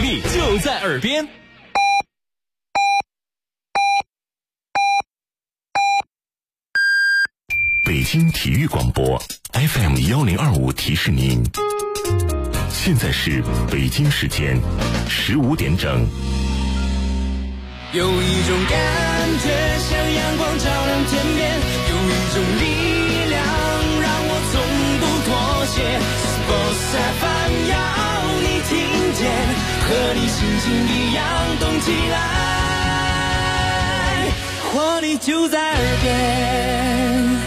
力就在耳边。 北京体育广播 FM1025 提示您，现在是北京时间15点整。 有一种感觉像阳光照亮天边，有一种力量让我从不妥协。Sports FM 要你听见，和你心情一样动起来，活力就在耳边。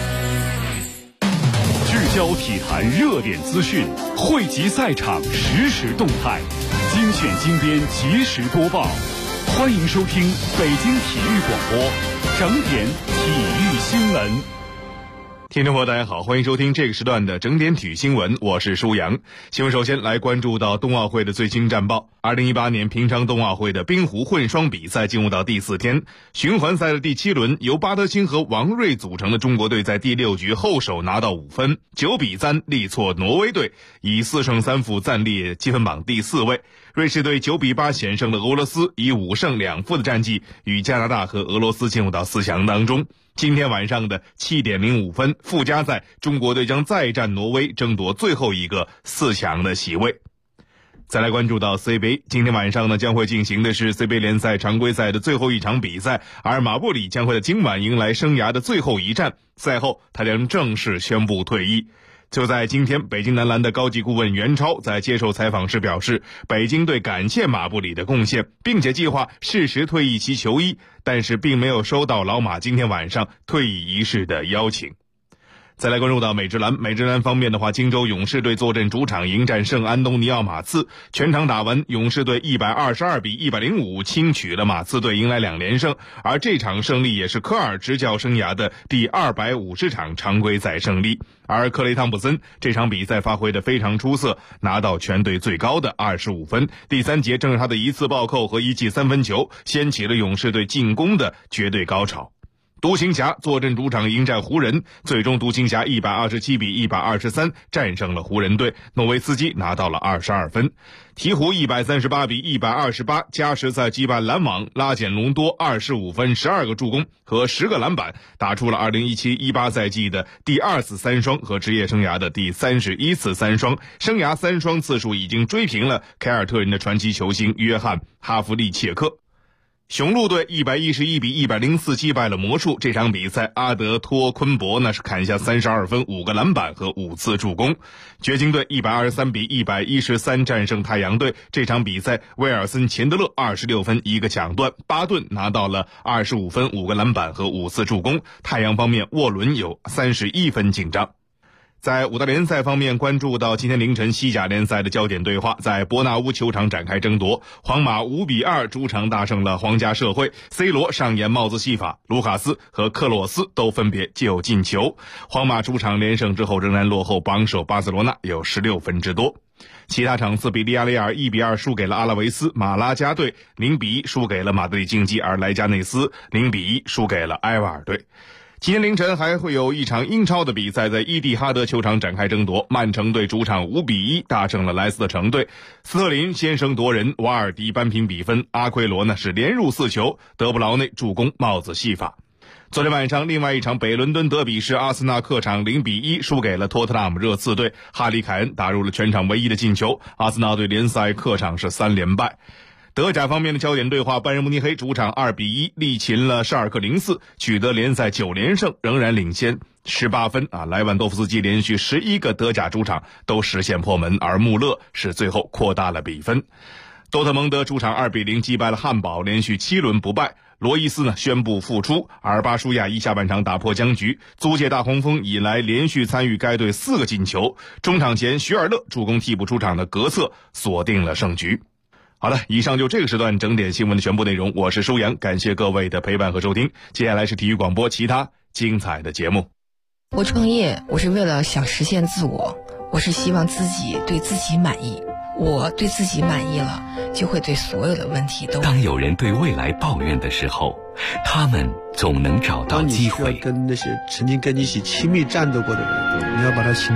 聚焦体坛热点资讯，汇集赛场实时动态，精选精编及时播报。欢迎收听北京体育广播整点体育新闻。 听众朋友大家好，欢迎收听这个时段的整点体育新闻，我是舒阳。新闻首先来关注到冬奥会的最新战报。2018年平昌冬奥会的冰壶混双比赛进入到第4天，循环赛的第7轮，由巴德辛和王睿组成的中国队在第6局后手拿到5分，9比3力挫挪威队，以4胜3负暂列积分榜第4位。瑞士队9比8险胜了俄罗斯，以5胜2负的战绩与加拿大和俄罗斯进入到4强当中。今天晚上的7点05分附加赛，中国队将再战挪威，争夺最后一个4强的席位。再来关注到 CBA， 今天晚上呢将会进行的是 CBA 联赛常规赛的最后一场比赛，而马布里将会在今晚迎来生涯的最后一战，赛后他将正式宣布退役。就在今天，北京男篮的高级顾问袁超在接受采访时表示，北京队感谢马布里的贡献，并且计划适时退役其球衣，但是并没有收到老马今天晚上退役仪式的邀请。再来关注到美职篮方面的话，金州勇士队坐镇主场迎战圣安东尼奥马刺，全场打完，勇士队122比105轻取了马刺队，迎来2连胜，而这场胜利也是科尔执教生涯的第250场常规赛胜利。而克雷汤普森这场比赛发挥得非常出色，拿到全队最高的25分，第3节正是他的一次暴扣和一记3分球，掀起了勇士队进攻的绝对高潮。独行侠坐镇主场迎战湖人，最终独行侠127比123战胜了湖人队，诺维斯基拿到了22分。鹈鹕138比128加时赛击败篮网，拉简隆多25分12个助攻和10个篮板，打出了2017-18赛季的第2次3双和职业生涯的第31次3双，生涯3双次数已经追平了凯尔特人的传奇球星约翰哈弗利切克。雄鹿队111比104击败了魔术，这场比赛阿德托昆博是砍下32分5个篮板和5次助攻。掘金队123比113战胜太阳队，这场比赛威尔森钱德勒26分1个抢断，巴顿拿到了25分5个篮板和5次助攻。太阳方面沃伦有31分进账。在五大联赛方面，关注到今天凌晨西甲联赛的焦点对话，在伯纳乌球场展开争夺，皇马5比2主场大胜了皇家社会， C 罗上演帽子戏法，卢卡斯和克洛斯都分别就进球。皇马主场连胜之后仍然落后榜首巴塞罗那有16分之多。其他场次，比利亚雷尔1比2输给了阿拉维斯，马拉加队0比1输给了马德里竞技，而莱加内斯0比1输给了埃瓦尔队。今天凌晨还会有一场英超的比赛在伊蒂哈德球场展开争夺，曼城队主场5比1大胜了莱斯特城队，斯特林先声夺人，瓦尔迪扳平比分，阿奎罗是连入4球，德布劳内助攻帽子戏法。昨天晚上另外一场北伦敦德比是阿森纳客场0比1输给了托特纳姆热刺队，哈里凯恩打入了全场唯一的进球，阿森纳队联赛客场是3连败。德甲方面的焦点对话，拜仁慕尼黑主场2比1力擒了沙尔克04，取得联赛9连胜，仍然领先18分莱万多夫斯基连续11个德甲主场都实现破门，而穆勒是最后扩大了比分。多特蒙德主场2比0击败了汉堡，连续7轮不败。罗伊斯宣布复出，而巴舒亚下半场打破僵局，租借大黄蜂以来连续参与该队4个进球。中场前徐尔勒助攻替补出场的格策锁定了胜局。好的，以上就这个时段整点新闻的全部内容，我是舒阳，感谢各位的陪伴和收听。接下来是体育广播其他精彩的节目。 我创业，我是为了想实现自我，我是希望自己对自己满意。我对自己满意了，就会对所有的问题都。 当有人对未来抱怨的时候，他们总能找到机会。 当你需要跟那些曾经跟你一起亲密战斗过的人，你要把他请走，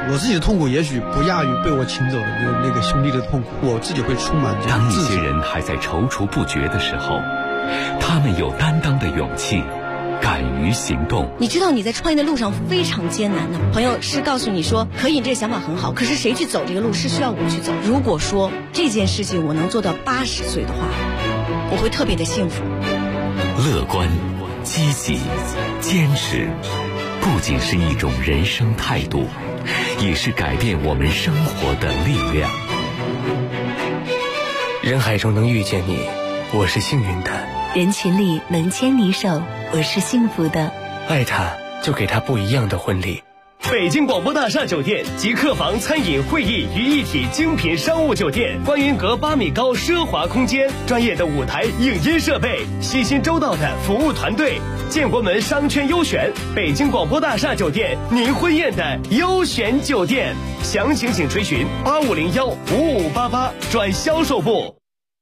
我自己的痛苦也许不亚于被我请走的那个兄弟的痛苦，我自己会充满这当一种自责。 些人还在踌躇不决的时候，他们有担当的勇气，敢于行动。 你知道你在创业的路上非常艰难的，朋友是告诉你说可以，你这个想法很好，可是谁去走这个路是需要我去走。如果说这件事情我能做到80岁的话，我会特别的幸福。 乐观、积极、坚持，不仅是一种人生态度，也是改变我们生活的力量。 人海中能遇见你，我是幸运的； 人群里能牵你手，我是幸福的。 爱他，就给他不一样的婚礼。 北京广播大厦酒店集客房、餐饮、会议于一体精品商务酒店，观云阁8米高奢华空间，专业的舞台影音设备，细心周到的服务团队，建国门商圈优选，北京广播大厦酒店，您婚宴的优选酒店。详情请垂询8501-5588转销售部。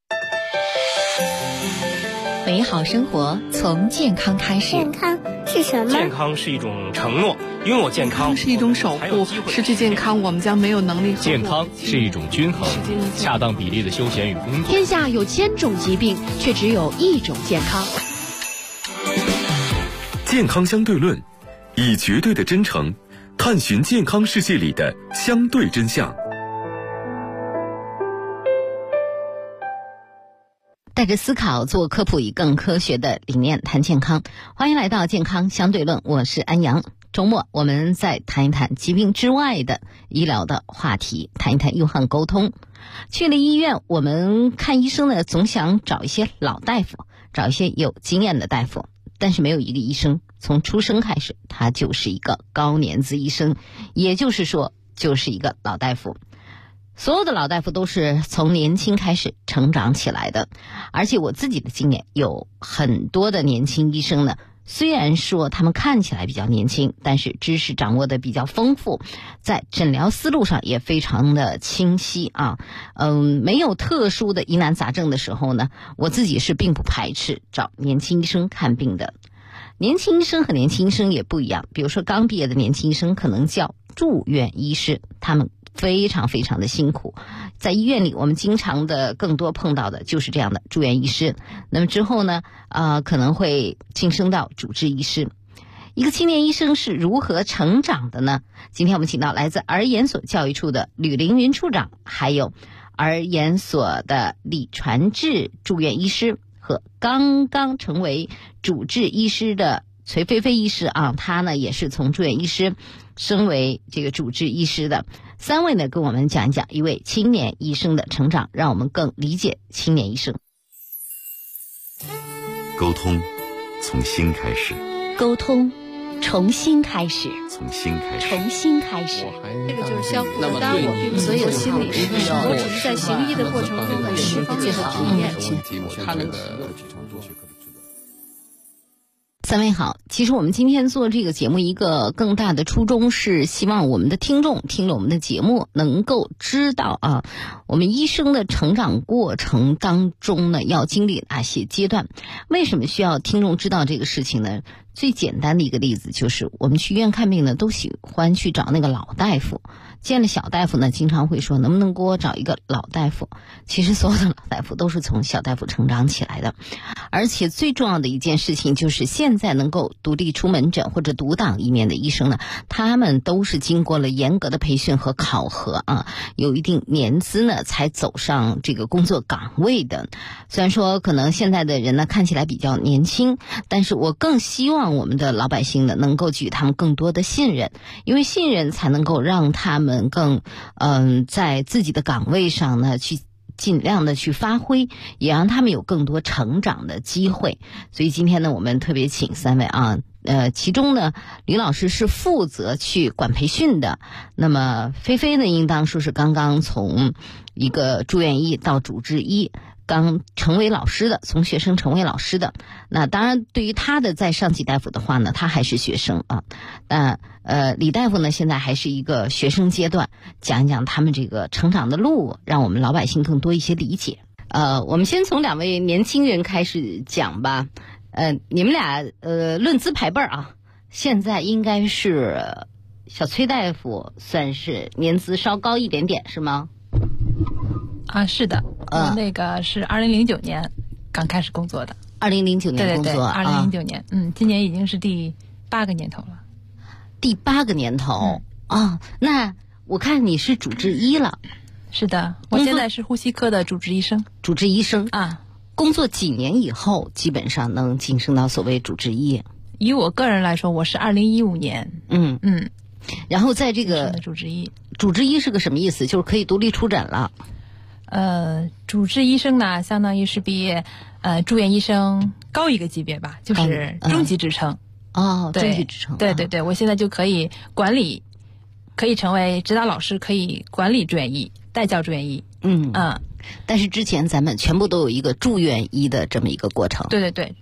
美好生活从健康开始。 健康是什么？ 健康是一种承诺，拥有健康是一种守护，失去健康我们将没有能力。 健康是一种均衡、恰当比例的休闲与工作。 天下有1000种疾病，却只有1种健康。 健康相对论，以绝对的真诚探寻健康世界里的相对真相。 带着思考做科普，以更科学的理念谈健康。欢迎来到健康相对论，我是安阳。周末我们再谈一谈疾病之外的医疗的话题，谈一谈预患沟通。去了医院，我们看医生呢，总想找一些老大夫，找一些有经验的大夫，但是没有一个医生从出生开始他就是一个高年资医生，也就是说就是一个老大夫。所有的老大夫都是从年轻开始成长起来的，而且我自己的经验有很多的年轻医生呢，虽然说他们看起来比较年轻，但是知识掌握的比较丰富，在诊疗思路上也非常的清晰啊。没有特殊的疑难杂症的时候呢，我自己是并不排斥找年轻医生看病的。年轻医生和年轻医生也不一样，比如说刚毕业的年轻医生可能叫住院医师，他们非常非常的辛苦，在医院里我们经常的更多碰到的就是这样的住院医师。那么之后呢可能会晋升到主治医师。一个青年医生是如何成长的呢？今天我们请到来自儿研所教育处的吕凌云处长，还有儿研所的李传志住院医师，和刚刚成为主治医师的崔菲菲医师啊，他呢也是从住院医师升为这个主治医师的。3位呢跟我们讲一讲一位青年医生的成长，让我们更理解青年医生。 沟通从心开始， 沟通从心开始， 从心开始， 从心开始。 这个就是消苦的耽误，所有心理师，我只是在行医的过程中的释放和体验。 他能 3位好，其实我们今天做这个节目一个更大的初衷是希望我们的听众听了我们的节目能够知道啊，我们医生的成长过程当中呢要经历哪些阶段。为什么需要听众知道这个事情呢？最简单的一个例子就是我们去医院看病呢都喜欢去找那个老大夫，见了小大夫呢经常会说能不能给我找一个老大夫。其实所有的老大夫都是从小大夫成长起来的，而且最重要的一件事情就是现在能够独立出门诊或者独当一面的医生呢，他们都是经过了严格的培训和考核啊，有一定年资呢才走上这个工作岗位的。虽然说可能现在的人呢看起来比较年轻，但是我更希望我们的老百姓呢能够给予他们更多的信任，因为信任才能够让他们更在自己的岗位上呢去尽量的去发挥，也让他们有更多成长的机会。所以今天呢我们特别请3位啊，其中呢吕老师是负责去管培训的，那么菲菲呢应当说是刚刚从一个住院医到主治医刚成为老师的，从学生成为老师的。那当然对于他的在上级大夫的话呢，他还是学生啊。但李大夫呢现在还是一个学生阶段，讲一讲他们这个成长的路，让我们老百姓更多一些理解。我们先从2位年轻人开始讲吧。你们俩论资排辈啊，现在应该是小崔大夫算是年资稍高一点点，是吗？ 啊，是的，我那个是2009年刚开始工作的。 2009年工作， 对，2009年，今年已经是第8个年头了。 第8个年头啊，那我看你是主治医了。 是的，我现在是呼吸科的主治医生。 主治医生啊， 工作几年以后基本上能晋升到所谓主治医？ 以我个人来说，我是2015年。 然后在这个主治医， 主治医是个什么意思？就是可以独立出诊了。 主治医生呢，相当于是比住院医生高一个级别吧，就是中级职称。 中级职称。 对，我现在就可以管理，可以成为指导老师，可以管理住院医，代教住院医。 但是之前咱们全部都有一个住院医的这么一个过程。 对。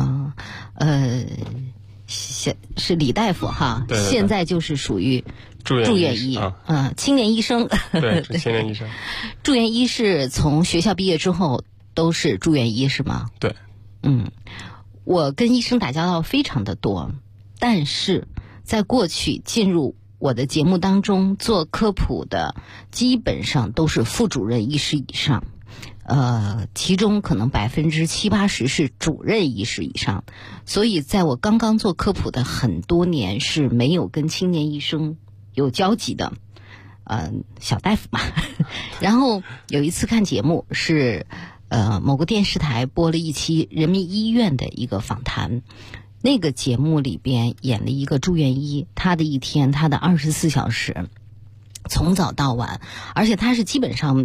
是李大夫哈， 对， 现在就是属于住院医青年医生。 对，是青年医生。 住院医是从学校毕业之后都是住院医是吗？ 对。 我跟医生打交道非常的多，但是在过去进入我的节目当中做科普的基本上都是副主任医师以上，其中可能70%-80%是主任医师以上，所以在我刚刚做科普的很多年是没有跟青年医生有交集的，小大夫嘛。然后有一次看节目是某个电视台播了一期人民医院的一个访谈，那个节目里边演了一个住院医，他的一天，他的24小时从早到晚，而且他是基本上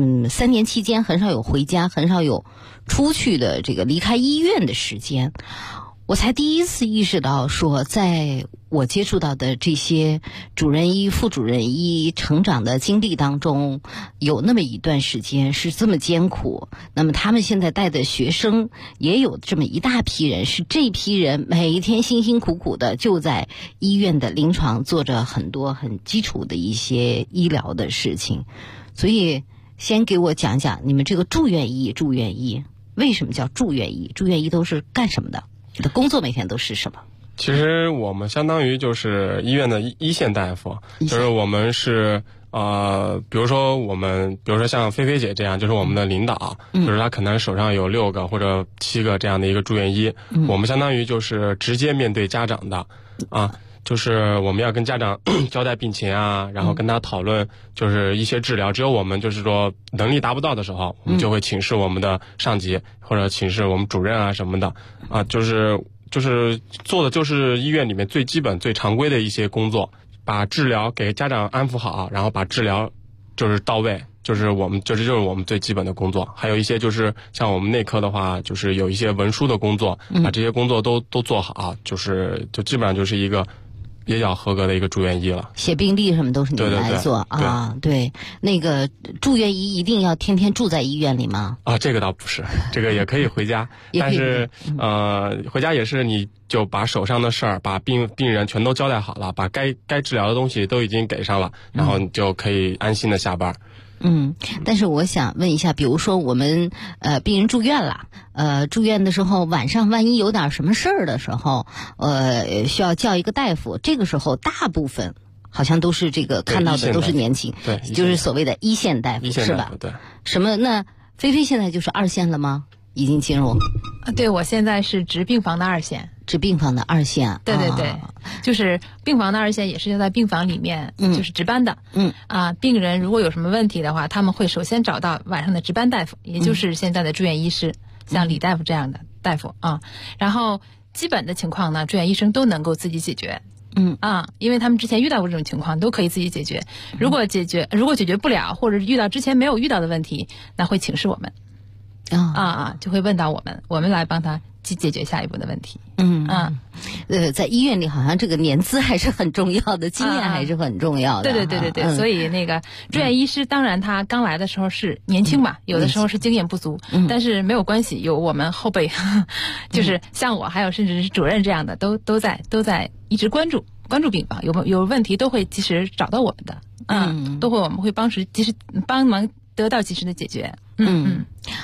3年期间很少有回家，很少有出去的这个离开医院的时间。我才第一次意识到说，在我接触到的这些主任医、副主任医成长的经历当中，有那么一段时间是这么艰苦。那么他们现在带的学生也有这么一大批人，是这批人每一天辛辛苦苦的就在医院的临床做着很多很基础的一些医疗的事情。所以先给我讲讲你们这个住院医为什么叫住院医？住院医都是干什么的？你的工作每天都是什么？ 其实我们相当于就是医院的一线大夫，就是我们是比如说像菲菲姐这样，就是我们的领导，就是她可能手上有6个或者7个这样的一个住院医，我们相当于就是直接面对家长的就是我们要跟家长交代病情啊，然后跟他讨论就是一些治疗。只有我们就是说能力达不到的时候，我们就会请示我们的上级或者请示我们主任啊什么的就是做的就是医院里面最基本最常规的一些工作，把治疗给家长安抚好，然后把治疗就是到位，就是我们最基本的工作。还有一些就是像我们内科的话，就是有一些文书的工作，把这些工作都做好，就基本上就是一个比较合格的一个住院医了。 写病历什么都是你们来做对。那个住院医一定要天天住在医院里吗？ 这个倒不是，这个也可以回家，但是回家也是你就把手上的事儿，把病人全都交代好了，把该治疗的东西都已经给上了，然后你就可以安心的下班。 但是我想问一下，比如说我们病人住院了，住院的时候晚上万一有点什么事儿的时候，需要叫一个大夫，这个时候大部分好像都是这个看到的都是年轻， 对， 就是所谓的一线大夫，是吧？ 对。 什么？那菲菲现在就是2线了吗？已经进入？ 对，我现在是值病房的2线。 值病房的2线。 对，就是病房的2线，也是要在病房里面就是值班的。病人如果有什么问题的话，他们会首先找到晚上的值班大夫，也就是现在的住院医师，像李大夫这样的大夫然后基本的情况呢，住院医生都能够自己解决。因为他们之前遇到过这种情况，都可以自己解决。如果解决不了，或者遇到之前没有遇到的问题，那会请示我们。就会问到我们来帮他去解决下一步的问题。 在医院里好像这个年资还是很重要的，经验还是很重要的。 对，所以那个住院医师，当然他刚来的时候是年轻嘛，有的时候是经验不足，但是没有关系，有我们后辈，就是像我还有甚至是主任这样的，都在一直关注病房，有问题都会及时找到我们的，我们会及时帮忙得到及时的解决。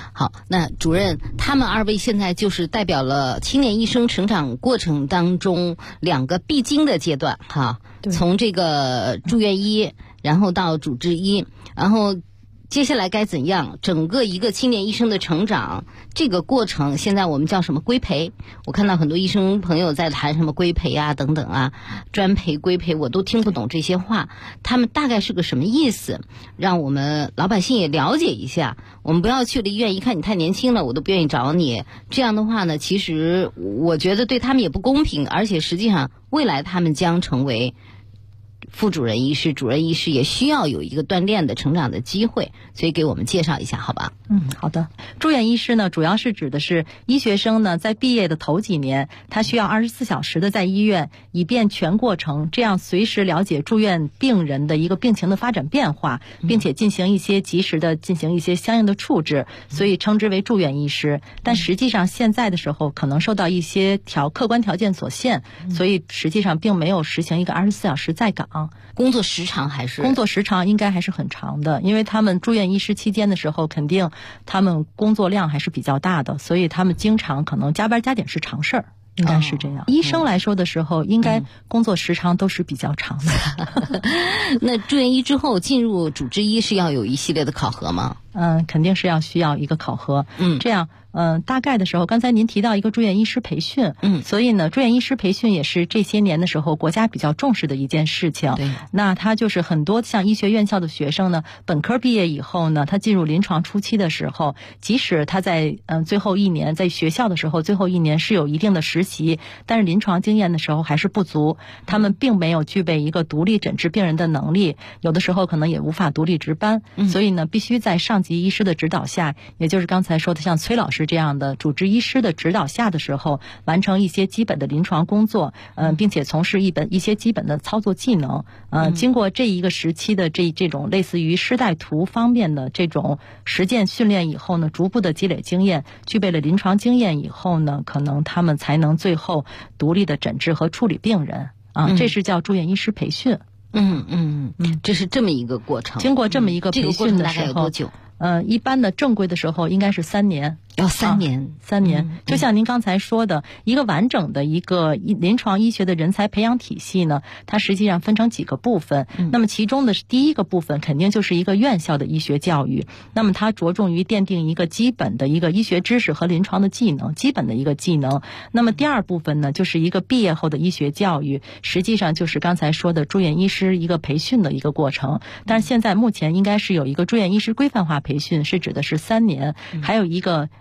好，那主任，他们二位现在就是代表了青年医生成长过程当中2个必经的阶段哈，从这个住院医，然后到主治医，然后接下来该怎样？整个一个青年医生的成长这个过程，现在我们叫什么规培？我看到很多医生朋友在谈什么规培啊等等啊，专培规培，我都听不懂这些话，他们大概是个什么意思？让我们老百姓也了解一下。我们不要去了医院，一看你太年轻了，我都不愿意找你。这样的话呢，其实我觉得对他们也不公平，而且实际上未来他们将成为副主任医师、主任医师，也需要有一个锻炼的成长的机会，所以给我们介绍一下好吧？ 好的。住院医师呢，主要是指的是医学生呢在毕业的头几年，他需要24小时的在医院，以便全过程这样随时了解住院病人的一个病情的发展变化，并且及时的进行一些相应的处置，所以称之为住院医师。但实际上现在的时候可能受到一些客观条件所限，所以实际上并没有实行一个24小时在岗。 工作时长应该还是很长的，因为他们住院医师期间的时候，肯定他们工作量还是比较大的，所以他们经常可能加班加点是常事儿。应该是这样。医生来说的时候，应该工作时长都是比较长的。 那住院医之后进入主治医是要有一系列的考核吗？ 肯定是需要一个考核。这样大概的时候，刚才您提到一个住院医师培训，所以呢，住院医师培训也是这些年的时候国家比较重视的一件事情。对，那他就是很多像医学院校的学生呢，本科毕业以后呢，他进入临床初期的时候，即使他在最后一年在学校的时候，最后一年是有一定的实习，但是临床经验的时候还是不足，他们并没有具备一个独立诊治病人的能力，有的时候可能也无法独立值班，所以呢，必须在上级医师的指导下，也就是刚才说的像崔老师这样的主治医师的指导下的时候，完成一些基本的临床工作，并且从事一些基本的操作技能。经过这一个时期的这种类似于师带徒方面的这种实践训练以后呢，逐步的积累经验，具备了临床经验以后呢，可能他们才能最后独立的诊治和处理病人这是叫住院医师培训。 这是这么一个过程。 经过这么一个培训的时候， 这个过程大概有多久？ 一般的正规的时候应该是3年。 要3年 ，3年。就像您刚才说的，一个完整的一个临床医学的人才培养体系呢，它实际上分成几个部分。那么其中的第一个部分肯定就是一个院校的医学教育，那么它着重于奠定一个基本的一个医学知识和临床的技能，基本的一个技能。那么第二部分呢，就是一个毕业后的医学教育，实际上就是刚才说的住院医师一个培训的一个过程。但是现在目前应该是有一个住院医师规范化培训，是指的是3年，还有一个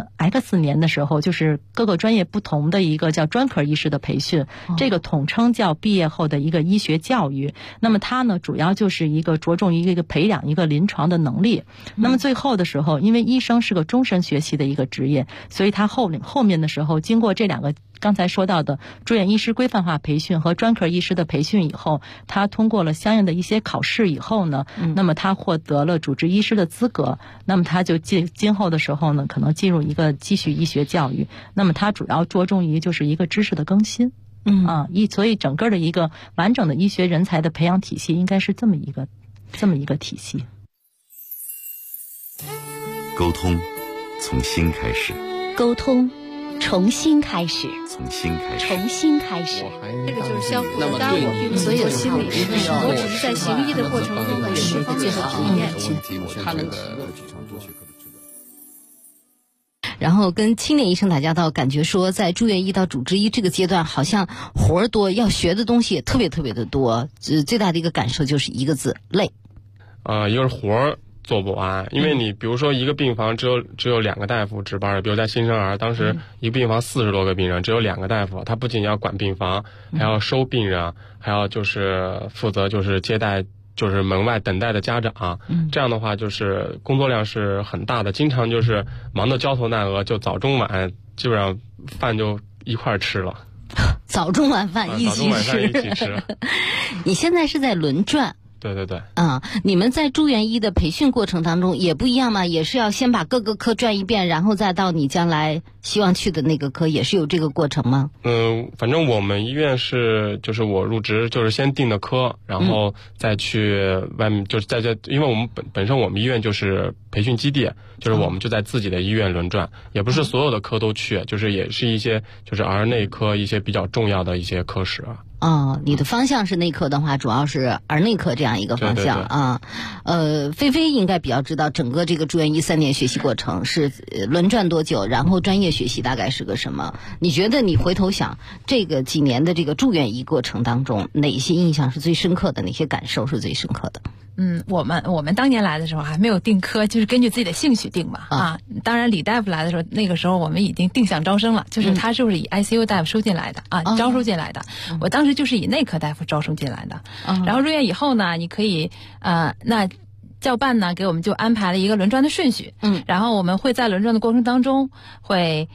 X 年的时候，就是各个专业不同的一个叫专科医师的培训，这个统称叫毕业后的一个医学教育。那么它呢，主要就是一个着重于一个培养一个临床的能力。那么最后的时候，因为医生是个终身学习的一个职业，所以他后面的时候，经过这2个刚才说到的住院医师规范化培训和专科医师的培训以后，他通过了相应的一些考试以后呢，那么他获得了主治医师的资格，那么他就今后的时候呢，可能进入一个继续医学教育。那么他主要着重于就是一个知识的更新。所以整个的一个完整的医学人才的培养体系应该是这么一个体系。 沟通从心开始， 沟通重新开始， 从心开始， 重新开始。 这个就是相互的搭我，所有心理师，我只是在行医的过程中的释放和体验。 他能然后跟青年医生打交道，感觉说在住院医到主治医这个阶段，好像活儿多，要学的东西也特别特别的多。最大的一个感受就是一个字：累。 一个是活儿做不完，因为你比如说一个病房只有2个大夫值班，比如在新生儿，当时一个病房40多个病人，只有2个大夫，他不仅要管病房，还要收病人，还要就是负责就是接待就是门外等待的家长，这样的话就是工作量是很大的，经常就是忙得焦头烂额，就早中晚基本上饭就一块吃了。 早中晚饭一起吃。你现在是在轮转。 对对对。 你们在住院医的培训过程当中也不一样吗？也是要先把各个科转一遍，然后再到你将来希望去的那个科也是有这个过程吗？ 反正我们医院是，就是我入职就是先定的科，然后再去外面，就是因为我们本身我们医院就是培训基地，就是我们就在自己的医院轮转，也不是所有的科都去，就是也是一些就是儿内科一些比较重要的一些科室啊。 你的方向是内科的话，主要是儿内科这样一个方向啊。菲菲应该比较知道整个这个住院医3年学习过程是轮转多久，然后专业学习大概是个什么？你觉得你回头想这个几年的这个住院医过程当中，哪些印象是最深刻的，哪些感受是最深刻的？ 我们当年来的时候还没有定科，就是根据自己的兴趣定嘛。当然李大夫来的时候，那个时候我们已经定向招生了，就是他就是以 ICU 大夫收进来的招收进来的。我当时就是以内科大夫招收进来的。然后入院以后呢，你可以那教办呢给我们就安排了一个轮转的顺序。然后我们会在轮转的过程当中会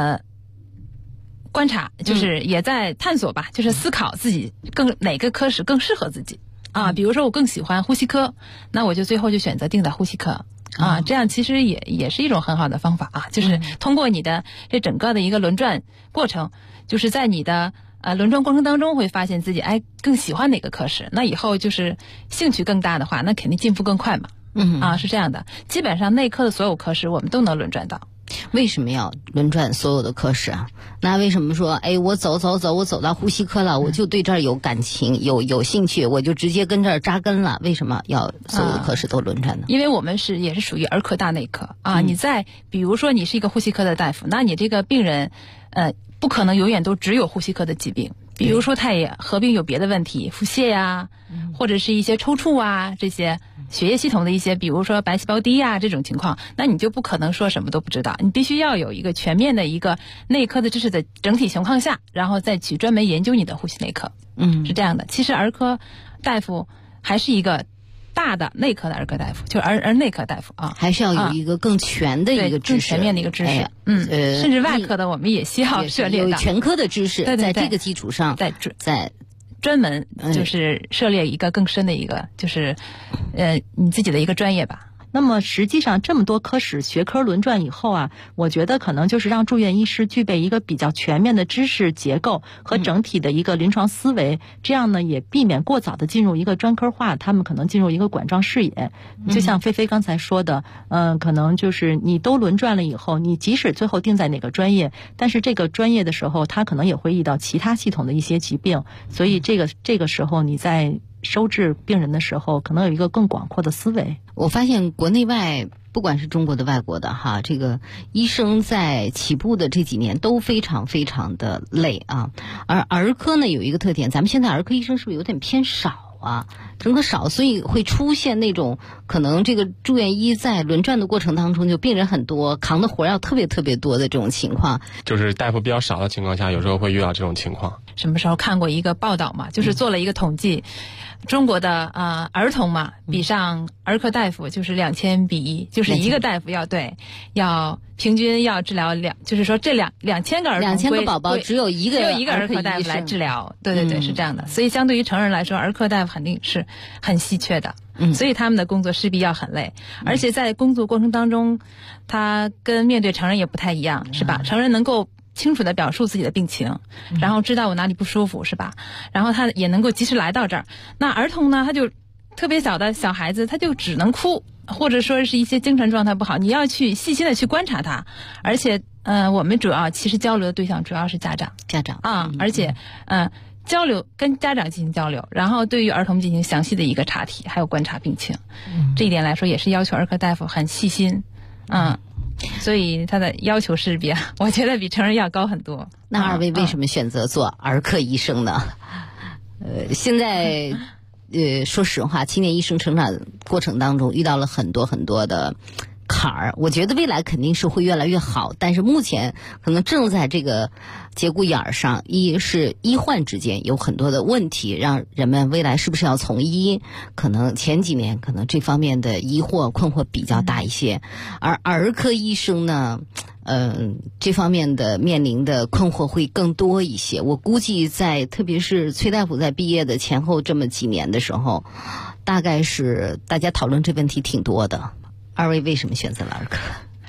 观察，就是也在探索吧，就是思考自己哪个科室更适合自己。比如说我更喜欢呼吸科，那我就最后就选择定在呼吸科这样其实也是一种很好的方法就是通过你的这整个的一个轮转过程，就是在你的轮转过程当中会发现自己更喜欢哪个科室，那以后就是兴趣更大的话，那肯定进步更快嘛。是这样的，基本上内科的所有科室我们都能轮转到。 为什么要轮转所有的科室啊？那为什么说我走我走到呼吸科了，我就对这儿有感情有兴趣，我就直接跟这儿扎根了？为什么要所有的科室都轮转呢？ 因为我们也是属于儿科大内科你比如说你是一个呼吸科的大夫，那你这个病人不可能永远都只有呼吸科的疾病，比如说他也合并有别的问题，腹泻呀，或者是一些抽搐这些血液系统的一些，比如说白细胞低这种情况，那你就不可能说什么都不知道，你必须要有一个全面的一个内科的知识的整体情况下，然后再去专门研究你的呼吸内科。是这样的。其实儿科大夫还是一个大的内科的儿科大夫，就是儿内科大夫还是要有一个更全的一个知识， 更全面的一个知识。甚至外科的我们也需要涉猎有全科的知识，在这个基础上在专门就是涉猎一个更深的一个就是你自己的一个专业吧。 那么实际上这么多科室学科轮转以后我觉得可能就是让住院医师具备一个比较全面的知识结构和整体的一个临床思维，这样呢也避免过早的进入一个专科化，他们可能进入一个管状视野。就像菲菲刚才说的，可能就是你都轮转了以后，你即使最后定在哪个专业，但是这个专业的时候，他可能也会遇到其他系统的一些疾病，所以这个时候你在收治病人的时候可能有一个更广阔的思维。 我发现国内外不管是中国的外国的这个医生在起步的这几年都非常非常的累而儿科呢有一个特点，咱们现在儿科医生是不是有点偏少整个少，所以会出现那种可能这个住院医在轮转的过程当中就病人很多，扛的活要特别特别多的这种情况， 就是大夫比较少的情况下，有时候会遇到这种情况。 什么时候看过一个报道嘛，就是做了一个统计，中国的儿童嘛比上儿科大夫就是2000比1，就是一个大夫要平均要治疗就是说这2000个儿童 2000个宝宝只有一个儿科大夫来治疗。对是这样的。所以相对于成人来说，儿科大夫肯定是很稀缺的。所以他们的工作势必要很累，而且在工作过程当中，他跟面对成人也不太一样，是吧？成人能够清楚地表述自己的病情，然后知道我哪里不舒服，是吧？然后他也能够及时来到这儿。那儿童呢，他就特别小的小孩子，他就只能哭，或者说是一些精神状态不好，你要去细心的去观察他。而且我们其实交流的对象主要是家长而且交流跟家长进行交流，然后对于儿童进行详细的一个查体，还有观察病情。这一点来说也是要求儿科大夫很细心所以他的要求是我觉得比成人要高很多。 那二位为什么选择做儿科医生呢？现在说实话，7年医生成长过程当中遇到了很多很多的坎儿，我觉得未来肯定是会越来越好，但是目前可能正在这个节骨眼上，一是医患之间有很多的问题，让人们未来是不是要从医，可能前几年可能这方面的疑惑困惑比较大一些，而儿科医生呢这方面的面临的困惑会更多一些。我估计特别是崔大夫在毕业的前后这么几年的时候，大概是大家讨论这问题挺多的。二位为什么选择了儿科？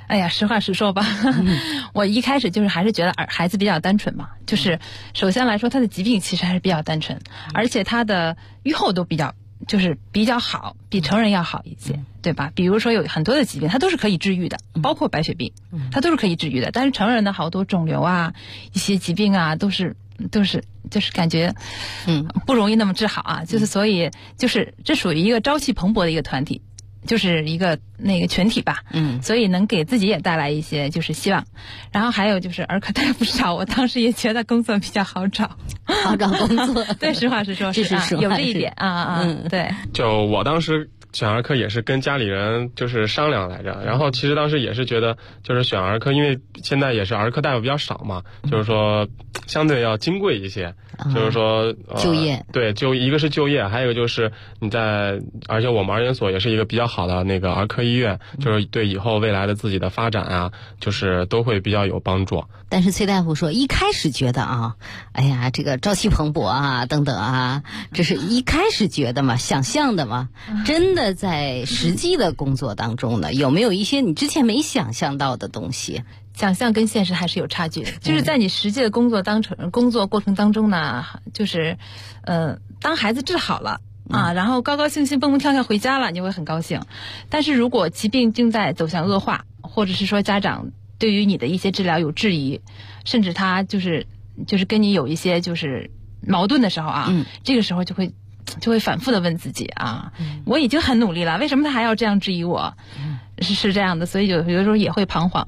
哎呀，实话实说吧，我一开始就是还是觉得孩子比较单纯嘛，就是首先来说他的疾病其实还是比较单纯，而且他的预后都比较好，比成人要好一些，对吧？比如说有很多的疾病它都是可以治愈的，包括白血病，它都是可以治愈的，但是成人的好多肿瘤啊，一些疾病啊都是就是感觉不容易那么治好啊，就是所以就是这属于一个朝气蓬勃的一个团体，就是一个那个群体吧，所以能给自己也带来一些就是希望。然后还有就是儿科大夫少，我当时也觉得工作比较好找工作。 对，实话实说， 这是实话有这一点对。 就我当时选儿科也是跟家里人就是商量来着，然后其实当时也是觉得就是选儿科，因为现在也是儿科大夫比较少嘛，就是说相对要金贵一些，就是说就业， 对，就一个是就业，还有一个就是而且我们儿研所也是一个比较好的那个儿科医院，就是对以后未来的自己的发展啊，就是都会比较有帮助。 但是崔大夫说，一开始觉得哎呀，这个朝气蓬勃啊，等等啊，这是一开始觉得嘛，想象的嘛，真的在实际的工作当中呢，有没有一些你之前没想象到的东西？ 想象跟现实还是有差距的，就是在你实际的工作过程当中呢，就是当孩子治好了然后高高兴兴蹦蹦跳跳回家了，你会很高兴。但是如果疾病正在走向恶化，或者是说家长对于你的一些治疗有质疑，甚至他就是跟你有一些就是矛盾的时候这个时候就会反复的问自己我已经很努力了，为什么他还要这样质疑我？是这样的，所以有的时候也会彷徨。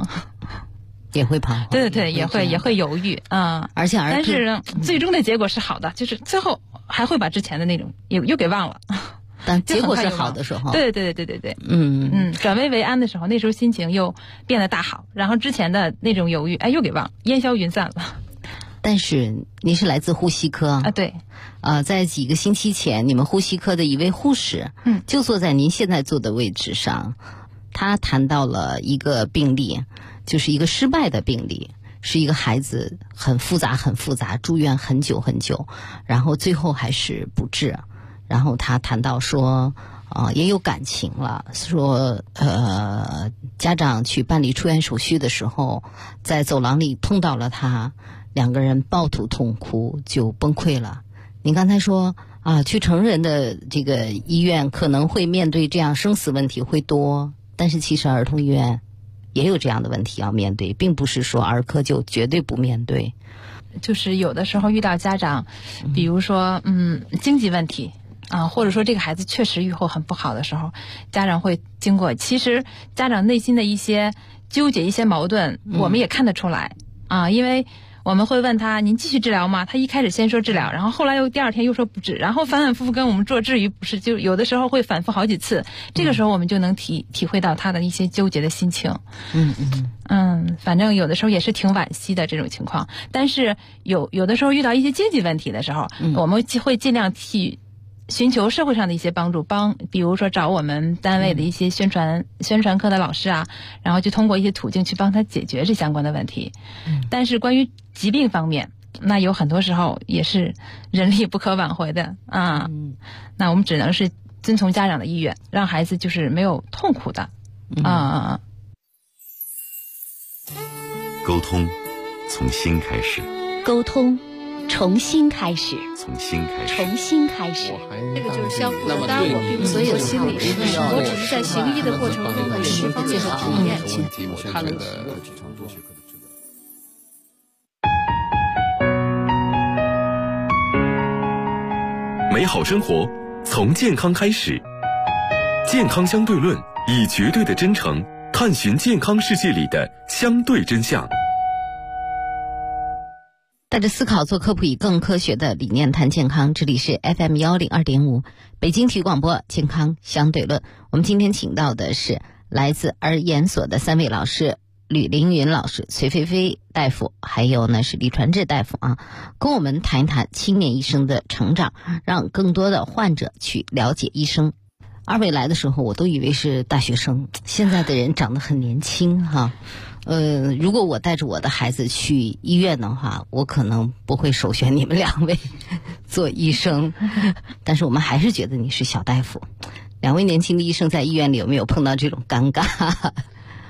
对，也会犹豫而且但是最终的结果是好的，就是最后还会把之前的那种又给忘了。 但结果是好的时候， 对，转危为安的时候，那时候心情又变得大好，然后之前的那种犹豫又给忘了，烟消云散了。 但是您是来自呼吸科对， 在几个星期前，你们呼吸科的一位护士就坐在您现在坐的位置上，他谈到了一个病例，就是一个失败的病例，是一个孩子很复杂，住院很久，然后最后还是不治。然后他谈到说也有感情了，说家长去办理出院手续的时候，在走廊里碰到了他，两个人抱头痛哭，就崩溃了。您刚才说去成人的这个医院可能会面对这样生死问题会多，但是其实儿童医院也有这样的问题要面对，并不是说儿科就绝对不面对。 就是有的时候遇到家长比如说经济问题或者说这个孩子确实预后很不好的时候，家长会经过，其实家长内心的一些纠结、一些矛盾我们也看得出来因为我们会问他，您继续治疗吗？他一开始先说治疗，然后后来第二天又说不治，然后反反复复跟我们做治愈不是，就有的时候会反复好几次，这个时候我们就能体会到他的一些纠结的心情。反正有的时候也是挺惋惜的这种情况，但是有的时候遇到一些经济问题的时候，我们会尽量去寻求社会上的一些帮助，比如说找我们单位的一些宣传科的老师然后就通过一些途径去帮他解决这相关的问题。但是关于疾病方面，那有很多时候也是人力不可挽回的那我们只能是遵从家长的意愿，让孩子就是没有痛苦的沟通从心开始， 沟通重新开始， 从心开始， 重新开始。 这个就是相互的，当然我并不是做心理师，我只是在行医的过程中的释放这个体验。 他那个美好生活从健康开始，健康相对论以绝对的真诚探寻健康世界里的相对真相。 带着思考做科普，以更科学的理念谈健康。这里是 FM102.5 北京体育广播健康相对论。我们今天请到的是来自儿研所的3位老师，吕凌云老师、崔菲菲大夫，还有呢是李传志大夫跟我们谈一谈青年医生的成长，让更多的患者去了解医生。二位来的时候我都以为是大学生，现在的人长得很年轻如果我带着我的孩子去医院的话，我可能不会首选你们2位做医生，但是我们还是觉得你是小大夫。2位年轻的医生在医院里有没有碰到这种尴尬？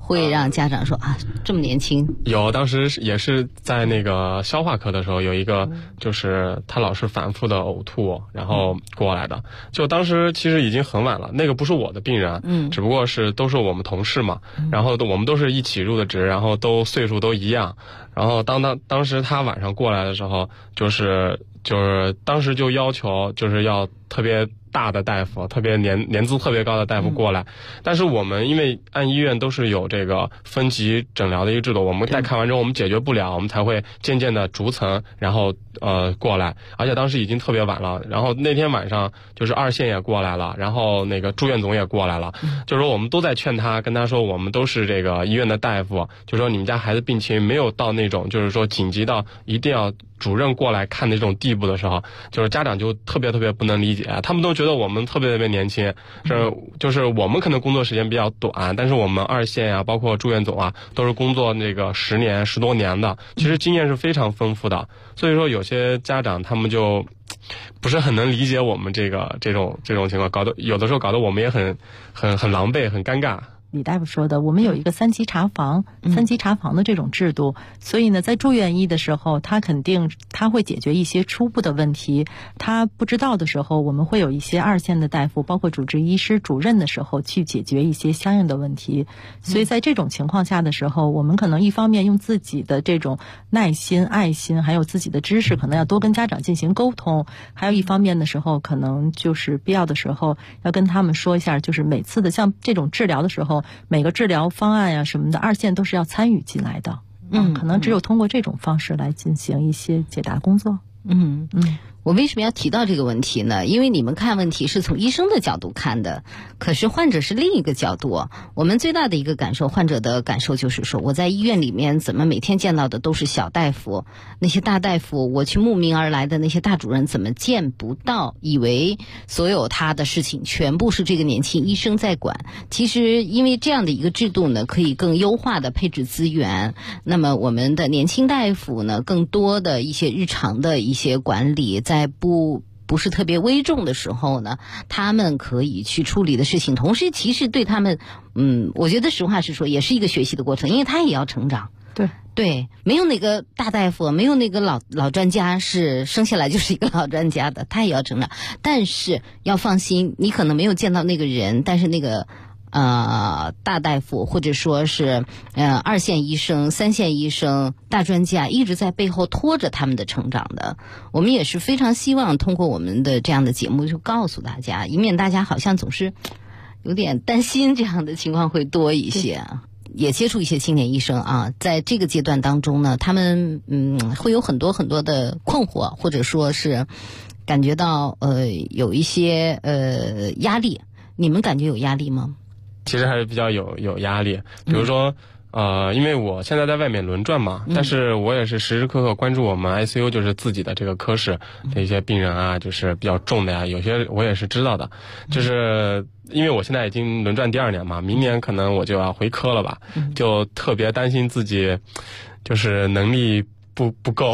会让家长说啊，这么年轻？ 有，当时也是在那个消化科的时候，有一个就是他老是反复的呕吐，然后过来的。就当时其实已经很晚了，那个不是我的病人，只不过都是我们同事嘛，然后我们都是一起入的职，然后都岁数都一样。然后当时他晚上过来的时候，就是当时就要求就是要特别大的大夫，特别年资特别高的大夫过来。但是我们因为按医院都是有这个分级诊疗的一个制度，我们在看完之后我们解决不了，我们才会渐渐的逐层然后过来。而且当时已经特别晚了，然后那天晚上就是2线也过来了，然后那个住院总也过来了，就是说我们都在劝他，跟他说我们都是这个医院的大夫，就说你们家孩子病情没有到那种就是说紧急到一定要主任过来看的这种地步的时候，就是家长就特别不能理解，他们都觉得我们特别年轻，就是我们可能工作时间比较短，但是我们2线啊，包括住院总啊，都是工作那个10年10多年的，其实经验是非常丰富的。所以说有些家长他们就不是很能理解我们这种情况，有的时候搞得我们也很狼狈，很尴尬。 李大夫说的，我们有一个3级查房的这种制度，所以呢，在住院医的时候，他会解决一些初步的问题，他不知道的时候，我们会有一些2线的大夫，包括主治医师、主任的时候去解决一些相应的问题。所以在这种情况下的时候，我们可能一方面用自己的这种耐心、爱心，还有自己的知识，可能要多跟家长进行沟通；还有一方面的时候，可能就是必要的时候要跟他们说一下，就是每次的像这种治疗的时候，每个治疗方案呀什么的，2线都是要参与进来的。可能只有通过这种方式来进行一些解答工作。 我为什么要提到这个问题呢？因为你们看问题是从医生的角度看的，可是患者是另一个角度。我们最大的一个感受，患者的感受就是说，我在医院里面怎么每天见到的都是小大夫，那些大大夫，我去慕名而来的那些大主任怎么见不到，以为所有他的事情全部是这个年轻医生在管。其实因为这样的一个制度呢，可以更优化的配置资源，那么我们的年轻大夫呢，更多的一些日常的一些管理，在不是特别危重的时候呢，他们可以去处理的事情，同时其实对他们我觉得实话实说也是一个学习的过程，因为他也要成长。对，没有哪个大大夫，没有那个老专家是生下来就是一个老专家的，他也要成长。但是要放心，你可能没有见到那个人，但是那个大大夫或者说是2线医生、3线医生、大专家一直在背后拖着他们的成长的。我们也是非常希望通过我们的这样的节目就告诉大家，以免大家好像总是有点担心这样的情况会多一些。也接触一些青年医生啊，在这个阶段当中呢，他们会有很多的困惑，或者说是感觉到有一些压力。你们感觉有压力吗？ 其实还是比较有压力，比如说因为我现在在外面轮转嘛，但是我也是时时刻刻关注我们 ICU 就是自己的这个科室的一些病人啊，就是比较重的呀，有些我也是知道的，就是因为我现在已经轮转第2年嘛，明年可能我就要回科了吧，就特别担心自己就是能力不够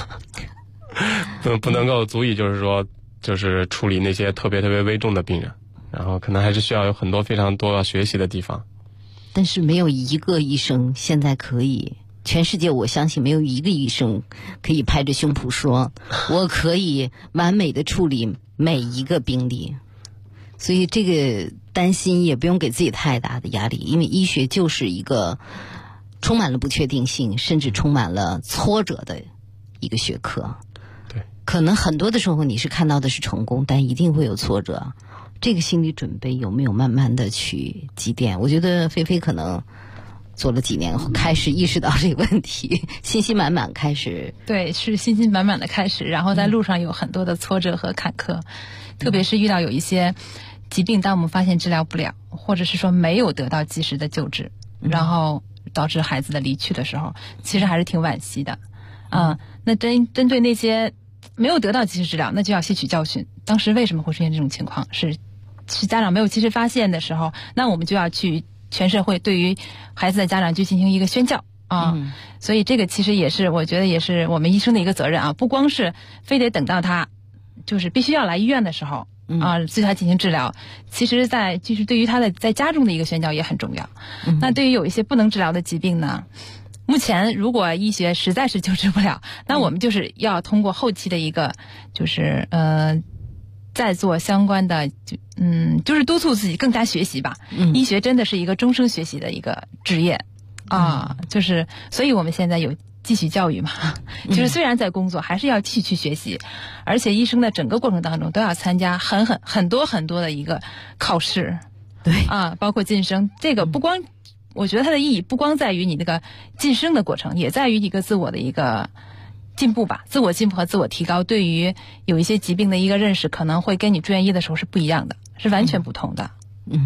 不能够足以就是说就是处理那些特别危重的病人，然后可能还是需要有很多非常多要学习的地方。 但是没有一个医生现在可以，全世界我相信没有一个医生可以拍着胸脯说我可以完美的处理每一个病例。所以这个担心也不用给自己太大的压力，因为医学就是一个充满了不确定性，甚至充满了挫折的一个学科。 对， 可能很多的时候你是看到的是成功，但一定会有挫折。这个心理准备有没有慢慢的去积淀？我觉得菲菲可能做了几年后开始意识到这个问题，信心满满开始。 对，是信心满满的开始，然后在路上有很多的挫折和坎坷，特别是遇到有一些疾病，当我们发现治疗不了，或者是说没有得到及时的救治，然后导致孩子的离去的时候，其实还是挺惋惜的。那针对那些没有得到及时治疗，那就要吸取教训。当时为什么会出现这种情况？是家长没有及时发现的时候，那我们就要去全社会对于孩子的家长去进行一个宣教啊。所以这个其实也是我觉得也是我们医生的一个责任啊，不光是非得等到他就是必须要来医院的时候对他进行治疗，其实就是对于他的在家中的一个宣教也很重要。那对于有一些不能治疗的疾病呢，目前如果医学实在是救治不了，那我们就是要通过后期的一个就是再做相关的就是督促自己更加学习吧。医学真的是一个终生学习的一个职业就是所以我们现在有继续教育嘛，就是虽然在工作还是要继续去学习，而且医生的整个过程当中都要参加很多的一个考试， 对包括晋升。这个不光我觉得它的意义不光在于你这个晋升的过程，也在于一个自我的一个进步吧，自我进步和自我提高，对于有一些疾病的一个认识，可能会跟你住院医的时候是不一样的，是完全不同的。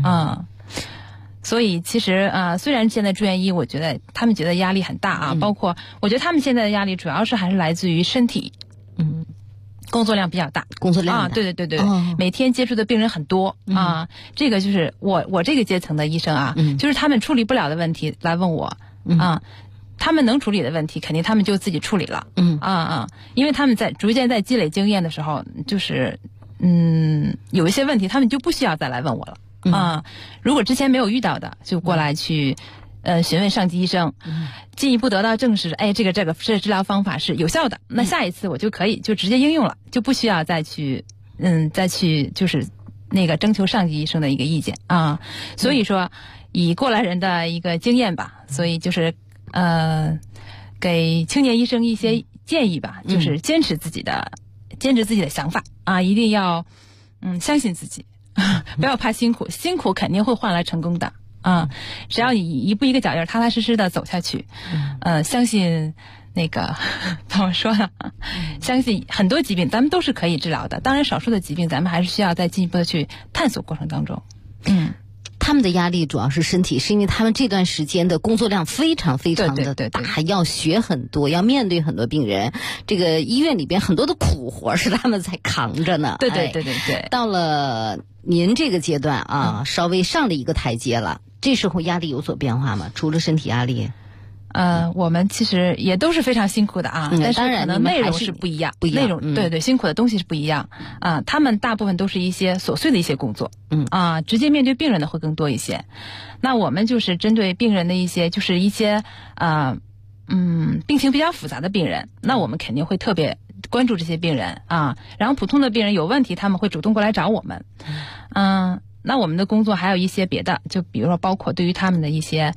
所以其实虽然现在住院医我觉得他们觉得压力很大包括我觉得他们现在的压力主要是还是来自于身体工作量比较大， 工作量对，每天接触的病人很多这个就是我这个阶层的医生就是他们处理不了的问题来问我他们能处理的问题肯定他们就自己处理了因为他们逐渐在积累经验的时候，就是有一些问题他们就不需要再来问我了如果之前没有遇到的，就过来去询问上级医生，进一步得到证实，这个治疗方法是有效的，那下一次我就可以就直接应用了，就不需要再去就是那个征求上级医生的一个意见所以说以过来人的一个经验吧，所以就是给青年医生一些建议吧，就是坚持自己的想法一定要相信自己不要怕辛苦，辛苦肯定会换来成功的只要你一步一个脚印踏踏实实的走下去相信那个怎么说呢相信很多疾病咱们都是可以治疗的，当然少数的疾病咱们还是需要再进一步的去探索过程当中他们的压力主要是身体，是因为他们这段时间的工作量非常非常的大，要学很多，要面对很多病人，这个医院里边很多的苦活是他们在扛着呢。 对。 到了您这个阶段稍微上了一个台阶了，这时候压力有所变化吗？除了身体压力？ 我们其实也都是非常辛苦的但是可能内容是不一样，内容对辛苦的东西是不一样他们大部分都是一些琐碎的一些工作直接面对病人的会更多一些。那我们就是针对病人的一些就是一些病情比较复杂的病人，那我们肯定会特别关注这些病人然后普通的病人有问题他们会主动过来找我们那我们的工作还有一些别的，就比如说包括对于他们的一些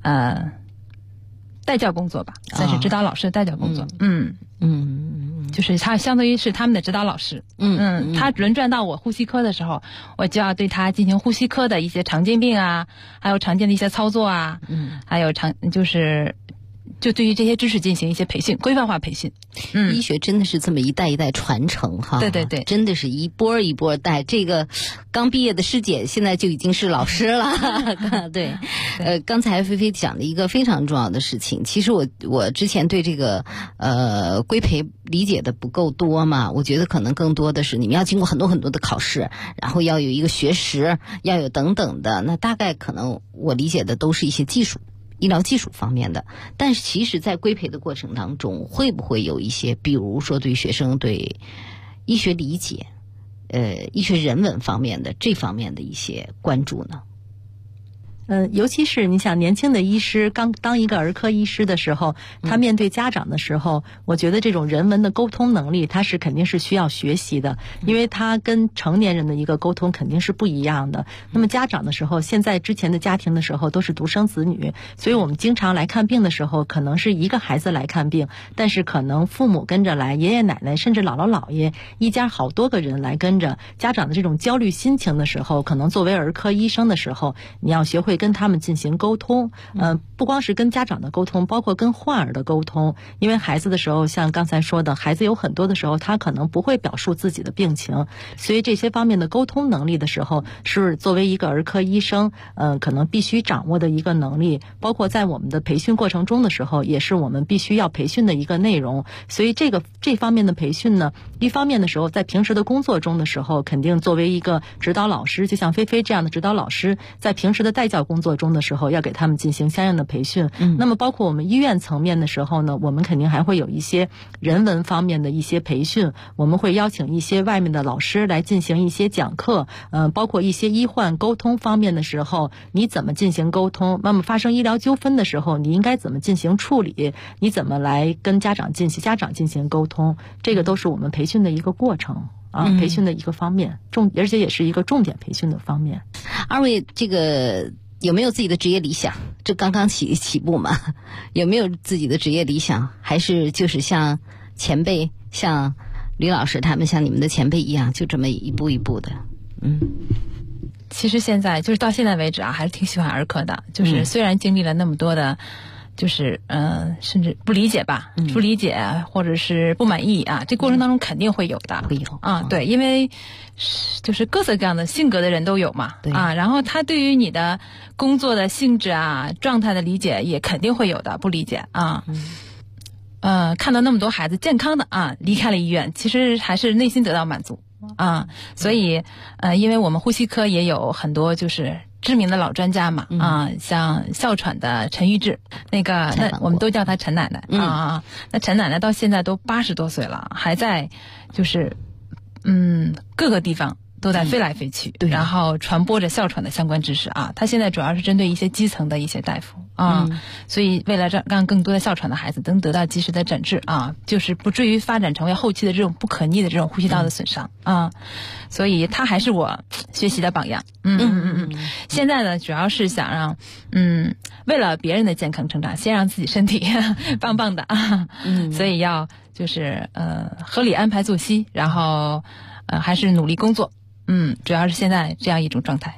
带教工作吧，算是指导老师的带教工作就是他相当于是他们的指导老师他轮转到我呼吸科的时候，我就要对他进行呼吸科的一些常见病还有常见的一些操作还有就对于这些知识进行一些培训，规范化培训医学真的是这么一代一代传承对， 真的是一波一波带。这个刚毕业的师姐现在就已经是老师了对刚才菲菲讲的一个非常重要的事情，其实我之前对这个规培理解的不够多嘛，我觉得可能更多的是你们要经过很多很多的考试，然后要有一个学识，要有等等的，那大概可能我理解的都是一些医疗技术方面的。但是其实在规培的过程当中，会不会有一些比如说对学生对医学理解医学人文方面的这方面的一些关注呢？ 尤其是你想年轻的医师刚当一个儿科医师的时候，他面对家长的时候，我觉得这种人文的沟通能力他是肯定是需要学习的，因为他跟成年人的一个沟通肯定是不一样的。那么家长的时候，现在之前的家庭的时候都是独生子女，所以我们经常来看病的时候可能是一个孩子来看病，但是可能父母跟着来，爷爷奶奶甚至姥姥姥爷一家好多个人来跟着，家长的这种焦虑心情的时候，可能作为儿科医生的时候，你要学会跟他们进行沟通不光是跟家长的沟通，包括跟患儿的沟通。因为孩子的时候像刚才说的，孩子有很多的时候他可能不会表述自己的病情，所以这些方面的沟通能力的时候是作为一个儿科医生可能必须掌握的一个能力，包括在我们的培训过程中的时候也是我们必须要培训的一个内容。所以这方面的培训呢，一方面的时候在平时的工作中的时候，肯定作为一个指导老师，就像菲菲这样的指导老师，在平时的带教工作中的时候，要给他们进行相应的培训。那么包括我们医院层面的时候呢，我们肯定还会有一些人文方面的一些培训，我们会邀请一些外面的老师来进行一些讲课，包括一些医患沟通方面的时候，你怎么进行沟通？那么发生医疗纠纷的时候，你应该怎么进行处理？你怎么来跟家长进行沟通？这个都是我们培训的一个过程培训的一个方面，而且也是一个重点培训的方面。 二位这个有没有自己的职业理想？这刚刚起步嘛，有没有自己的职业理想？还是就是像前辈，像吕老师他们，像你们的前辈一样，就这么一步一步的？ 其实现在就是到现在为止还是挺喜欢儿科的。就是虽然经历了那么多的，就是甚至不理解吧，不理解或者是不满意啊，这过程当中肯定会有的， 会有啊，对，因为就是各色各样的性格的人都有嘛，啊，然后他对于你的工作的性质啊、状态的理解也肯定会有的不理解啊。看到那么多孩子健康的啊离开了医院，其实还是内心得到满足啊，所以因为我们呼吸科也有很多就是知名的老专家嘛，像哮喘的陈玉志，那我们都叫她陈奶奶啊。那陈奶奶到现在都80多岁了，还在就是各个地方都在飞来飞去，然后传播着哮喘的相关知识啊。她现在主要是针对一些基层的一些大夫啊，所以为了让更多的哮喘的孩子能得到及时的诊治啊，就是不至于发展成为后期的这种不可逆的这种呼吸道的损伤啊。所以她还是我学习的榜样。现在呢，主要是想让为了别人的健康成长，先让自己身体棒棒的啊。所以要就是合理安排作息，然后还是努力工作。主要是现在这样一种状态。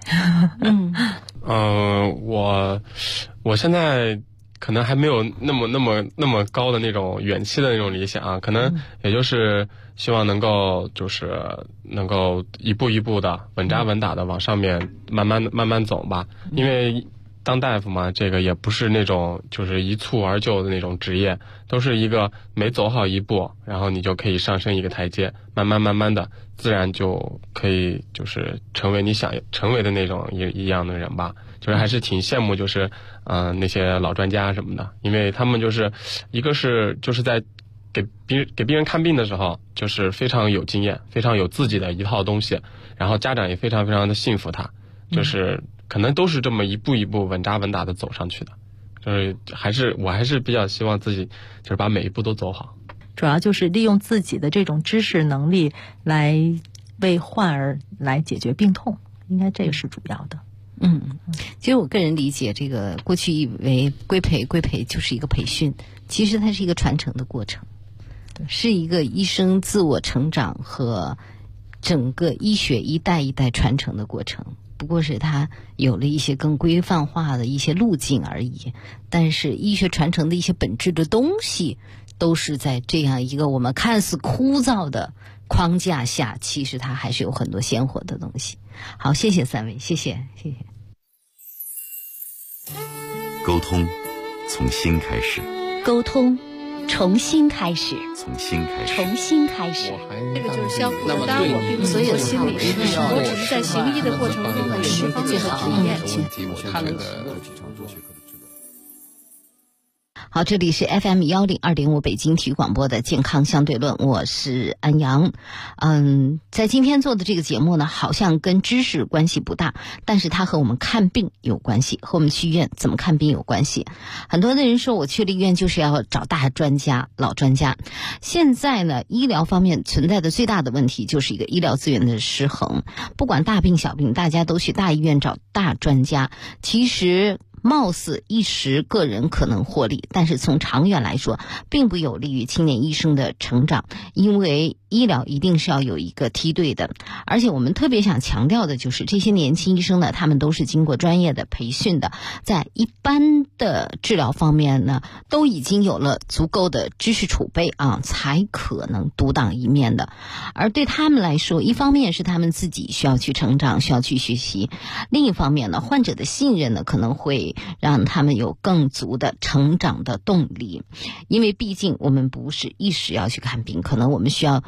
我现在可能还没有那么高的那种远期的那种理想，可能也就是希望能够一步一步的稳扎稳打的往上面慢慢走吧。因为当大夫嘛，这个也不是那种就是一蹴而就的那种职业，都是一个每走好一步，然后你就可以上升一个台阶，慢慢的自然就可以就是成为你想成为的那种一样的人吧。就是还是挺羡慕就是那些老专家什么的，因为他们就是一个是就是在给病人看病的时候就是非常有经验，非常有自己的一套东西，然后家长也非常非常的信服他，就是可能都是这么一步一步稳扎稳打的走上去的。就是我还是比较希望自己就是把每一步都走好， 主要就是利用自己的这种知识能力来为患儿来解决病痛，应该这个是主要的。 其实我个人理解，这个过去以为规培就是一个培训，其实它是一个传承的过程，是一个医生自我成长和整个医学一代一代传承的过程，不过是它有了一些更规范化的一些路径而已。但是医学传承的一些本质的东西，都是在这样一个我们看似枯燥的框架下，其实它还是有很多鲜活的东西。好，谢谢三位，谢谢。 沟通从心开始， 沟通重新开始， 从心开始， 重新开始。 这个就是相互的，当然我并不是做心理师，我只是在行医的过程中的释放最好的体验。 好，这里是 FM 102.5北京体育广播的健康相对论，我是安阳。在今天做的这个节目呢，好像跟知识关系不大，但是它和我们看病有关系，和我们去医院怎么看病有关系。很多的人说我去了医院就是要找大专家、老专家。现在呢，医疗方面存在的最大的问题就是一个医疗资源的失衡，不管大病小病，大家都去大医院找大专家，其实貌似一时个人可能获利，但是从长远来说并不有利于青年医生的成长，因为医疗一定是要有一个梯队的。而且我们特别想强调的就是这些年轻医生呢，他们都是经过专业的培训的，在一般的治疗方面呢都已经有了足够的知识储备才可能独当一面的。而对他们来说，一方面是他们自己需要去成长，需要去学习，另一方面呢，患者的信任呢可能会让他们有更足的成长的动力。因为毕竟我们不是一时要去看病，可能我们需要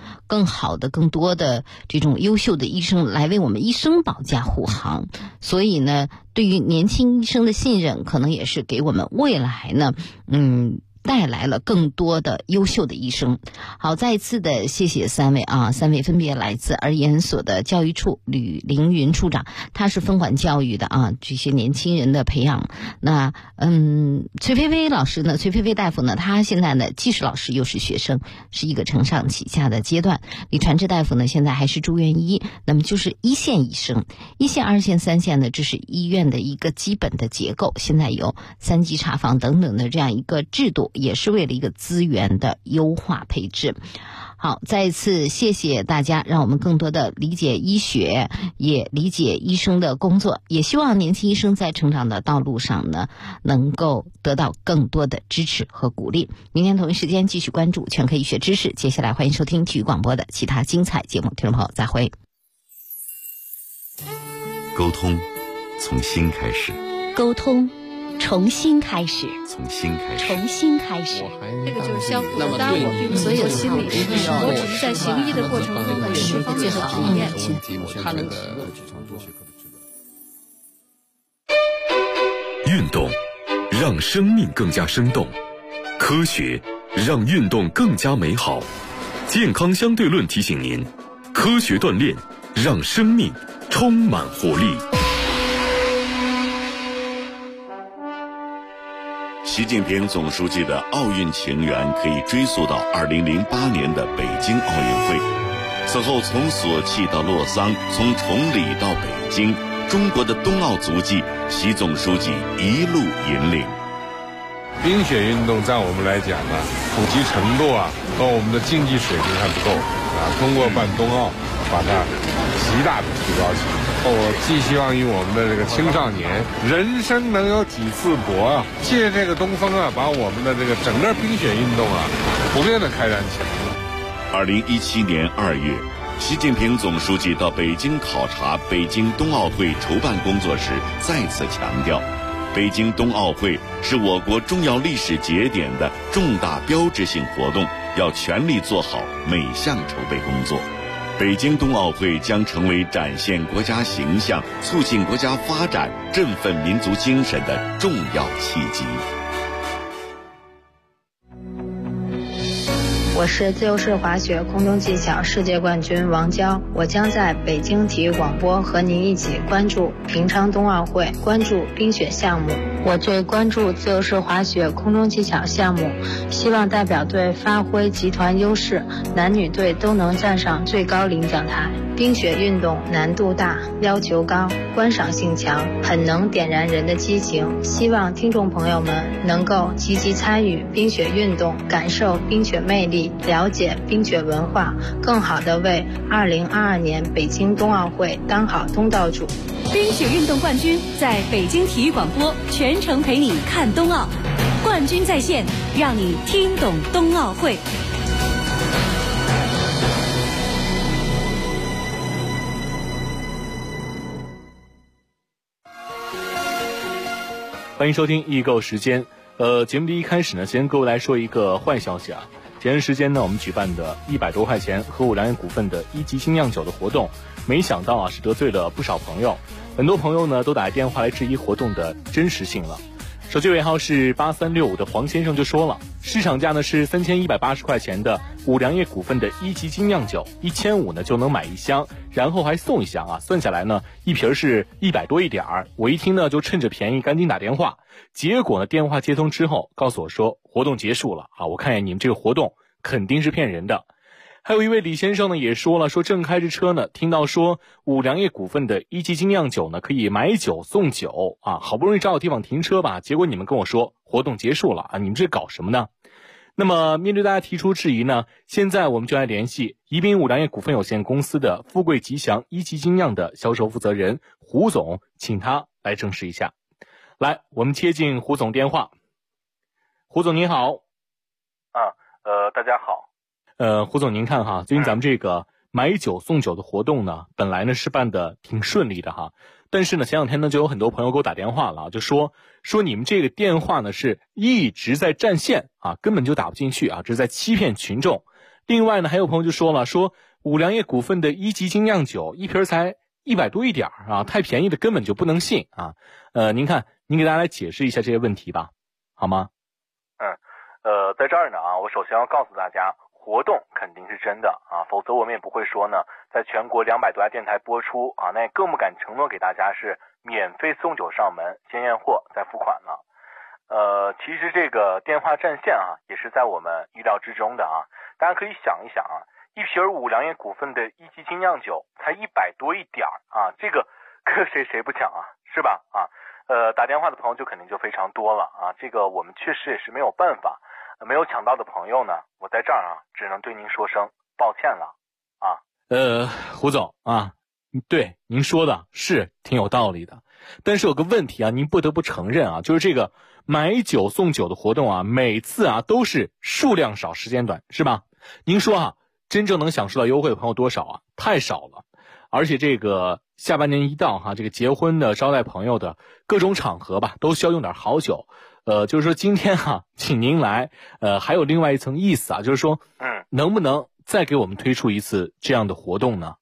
更好的、更多的这种优秀的医生来为我们医生保驾护航。所以呢，对于年轻医生的信任，可能也是给我们未来呢，带来了更多的优秀的医生。好，再一次的谢谢三位分别来自儿研所的教育处吕凌云处长，他是分管教育的这些年轻人的培养。那崔菲菲老师呢，崔菲菲大夫呢，他现在呢既是老师又是学生，是一个承上启下的阶段。李传志大夫呢，现在还是住院医，那么就是一线医生，一线、二线、三线呢，这是医院的一个基本的结构。现在有3级查房等等的这样一个制度，也是为了一个资源的优化配置。好，再一次谢谢大家，让我们更多的理解医学，也理解医生的工作，也希望年轻医生在成长的道路上呢，能够得到更多的支持和鼓励。明天同一时间继续关注全科医学知识，接下来欢迎收听体育广播的其他精彩节目，听众朋友再会。 沟通从心开始， 沟通重新开始， 从心开始， 重新开始。 这个就是相互的搭伙，并所有心理是我只是在行医的过程中的释放最好体验。 运动让生命更加生动，科学让运动更加美好。健康相对论提醒您，科学锻炼让生命充满活力。 习近平总书记的奥运情缘可以追溯到2008年的北京奥运会。此后从索契到洛桑，从崇礼到北京，中国的冬奥足迹，习总书记一路引领。 冰雪运动在我们来讲呢，普及程度和我们的竞技水平还不够通过办冬奥，把它极大的提高起来。我寄希望于我们的这个青少年，人生能有几次搏借这个东风把我们的这个整个冰雪运动普遍的开展起来。 2017年2月，习近平总书记到北京考察北京冬奥会筹办工作时，再次强调，北京冬奥会是我国重要历史节点的重大标志性活动，要全力做好每项筹备工作。北京冬奥会将成为展现国家形象、促进国家发展、振奋民族精神的重要契机。 我是自由式滑雪空中技巧世界冠军王娇，我将在北京体育广播和您一起关注平昌冬奥会，关注冰雪项目。我最关注自由式滑雪空中技巧项目，希望代表队发挥集团优势，男女队都能站上最高领奖台。冰雪运动难度大，要求高，观赏性强，很能点燃人的激情。希望听众朋友们能够积极参与冰雪运动，感受冰雪魅力，了解冰雪文化，更好地为2022年北京冬奥会当好东道主。 冰雪运动冠军在北京体育广播，全程陪你看冬奥，冠军在线，让你听懂冬奥会。 欢迎收听易购时间。节目的一开始呢，先各位来说一个坏消息前段时间呢，我们举办的100多块钱和5粮液股份的1级精酿酒的活动，没想到是得罪了不少朋友。很多朋友呢都打来电话来质疑活动的真实性了。手机尾号是8365的黄先生就说了，市场价呢是3180块钱的5粮液股份的1级精酿酒，1500呢就能买1箱，然后还送1箱算下来呢一瓶是100多一点儿。我一听呢就趁着便宜赶紧打电话，结果呢电话接通之后告诉我说活动结束了我看见你们这个活动肯定是骗人的。还有一位李先生呢也说了，说正开着车呢，听到说5粮液股份的1级精酿酒呢可以买酒送酒好不容易找到地方停车吧，结果你们跟我说活动结束了你们这搞什么呢？那么面对大家提出质疑呢，现在我们就来联系宜宾5粮液股份有限公司的富贵吉祥1级精酿的销售负责人胡总，请他来证实一下。来，我们接进胡总电话。胡总您好。 大家好。 胡总您看最近咱们这个买酒送酒的活动呢，本来呢是办的挺顺利的但是呢前两天呢就有很多朋友给我打电话了，就说你们这个电话呢是一直在占线根本就打不进去这是在欺骗群众。 另外呢，还有朋友就说了，说五粮液股份的一级精酿酒一瓶才100多一点啊，太便宜的根本就不能信啊。您看，您给大家来解释一下这些问题吧，好吗？ 在这儿呢啊，我首先要告诉大家，活动肯定是真的啊，否则我们也不会说呢，在全国200多家电台播出啊，那也更不敢承诺给大家是免费送酒上门，先验货再付款了。其实这个电话占线啊，也是在我们意料之中的啊。大家可以想一想啊，一瓶五粮液股份的一级精酿酒才100多一点啊，这个谁不抢啊，是吧？啊，打电话的朋友就肯定就非常多了啊，这个我们确实也是没有办法。没有抢到的朋友呢，我在这儿啊，只能对您说声抱歉了啊。 胡总啊，对您说的是挺有道理的，但是有个问题啊，您不得不承认啊，就是这个买酒送酒的活动啊，每次啊都是数量少时间短，是吧？您说啊，真正能享受到优惠的朋友多少啊？太少了。而且这个下半年一到哈，这个结婚的、招待朋友的各种场合吧，都需要用点好酒。就是说今天哈，请您来，还有另外一层意思啊，就是说，能不能再给我们推出一次这样的活动呢？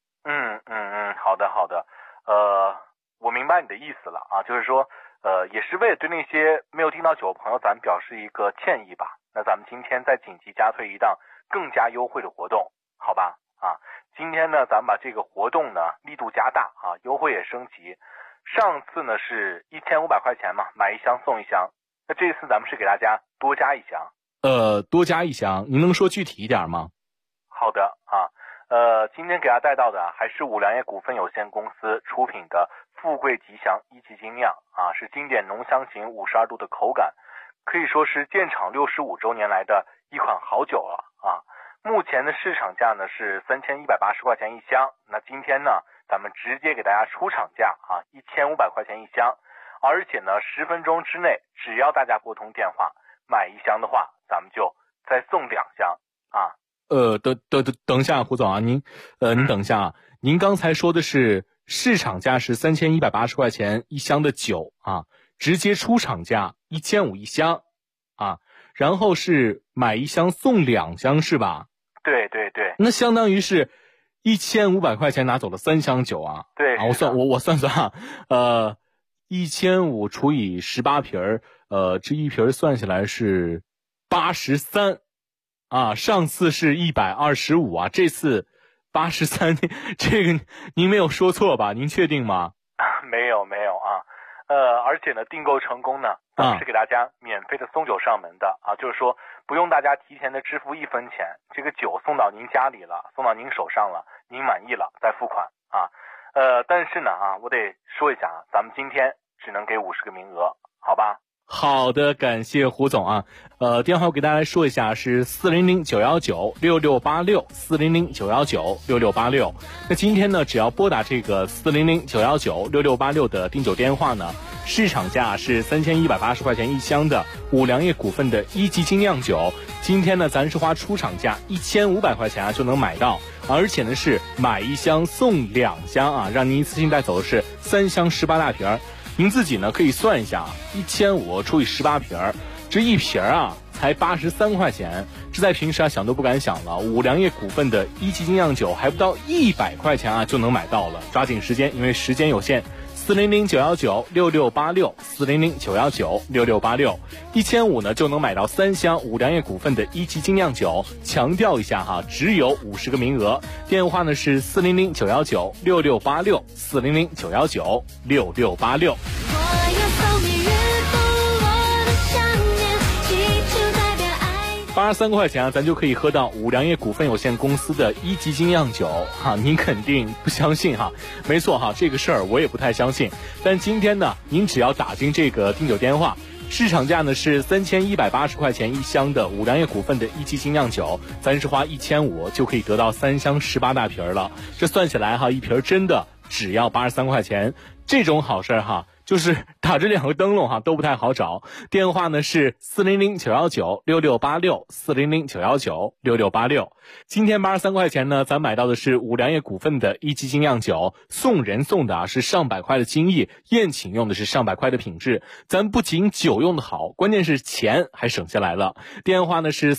好的，我明白你的意思了啊，就是说，也是为了对那些没有订到酒的朋友，咱们表示一个歉意吧。那咱们今天再紧急加推一档更加优惠的活动，好吧？啊，今天呢，咱们把这个活动呢力度加大啊，优惠也升级。上次呢是1500块钱嘛，买一箱送一箱。那这次咱们是给大家多加一箱。 多加一箱，您能说具体一点吗？ 好的啊，今天给大家带到的还是五粮液股份有限公司出品的富贵吉祥一级精酿啊，是经典浓香型52度的口感，可以说是建厂65周年来的一款好酒了啊。目前的市场价呢是3180块钱一箱，那今天呢咱们直接给大家出厂价啊，1500块钱一箱，而且呢10分钟之内，只要大家拨通电话买一箱的话，咱们就再送2箱啊。 等一下，胡总啊，您等一下啊，您刚才说的是市场价是3180块钱一箱的酒啊，直接出厂价1500一箱啊，然后是买一箱送2箱是吧？ 对， 那相当于是1500块钱拿走了3箱酒啊。 对啊，我算啊，1500除以18瓶这一瓶算下来是83啊，上次是125啊，这次83，这个您没有说错吧？您确定吗？ 没有啊，而且呢，订购成功呢，咱们是给大家免费的送酒上门的啊，就是说不用大家提前的支付1分钱，这个酒送到您家里了，送到您手上了，您满意了再付款啊。但是呢啊，我得说一下啊，咱们今天只能给50个名额，好吧？ 好的，感谢胡总啊。电话我给大家来说一下，是400-919-6686，400-919-6686。那今天呢，只要拨打这个400-919-6686的订酒电话呢，市场价是3180块钱一箱的五粮液股份的一级精酿酒，今天呢，咱是花出厂价1500块钱啊就能买到，而且呢是买一箱送2箱啊，让您一次性带走的是3箱18大瓶。您自己呢可以算一下，1500除以18瓶，这一瓶啊才83块钱，这在平时啊想都不敢想了。五粮液股份的一级精酿酒还不到100块钱啊就能买到了，抓紧时间，因为时间有限。400-919-6686，400-919-6686，1500呢就能买到3箱五粮液股份的一级精酿酒。强调一下哈，只有50个名额。电话呢是400-919-6686，400-919-6686。83块钱啊，咱就可以喝到五粮液股份有限公司的一级精酿酒哈，您肯定不相信哈？没错哈，这个事儿我也不太相信。但今天呢，您只要打进这个订酒电话，市场价呢是3180块钱一箱的五粮液股份的一级精酿酒，咱是花1500就可以得到3箱18大瓶了。这算起来哈，一瓶真的只要83块钱，这种好事哈， 就是打着2个灯笼都不太好找。电话呢是400-919-6686，400-919-6686。今天83块钱呢，咱买到的是五粮液股份的一级精酿酒，送人送的是上百块的精益，宴请用的是上百块的品质。咱不仅酒用的好，关键是钱还省下来了。电话呢是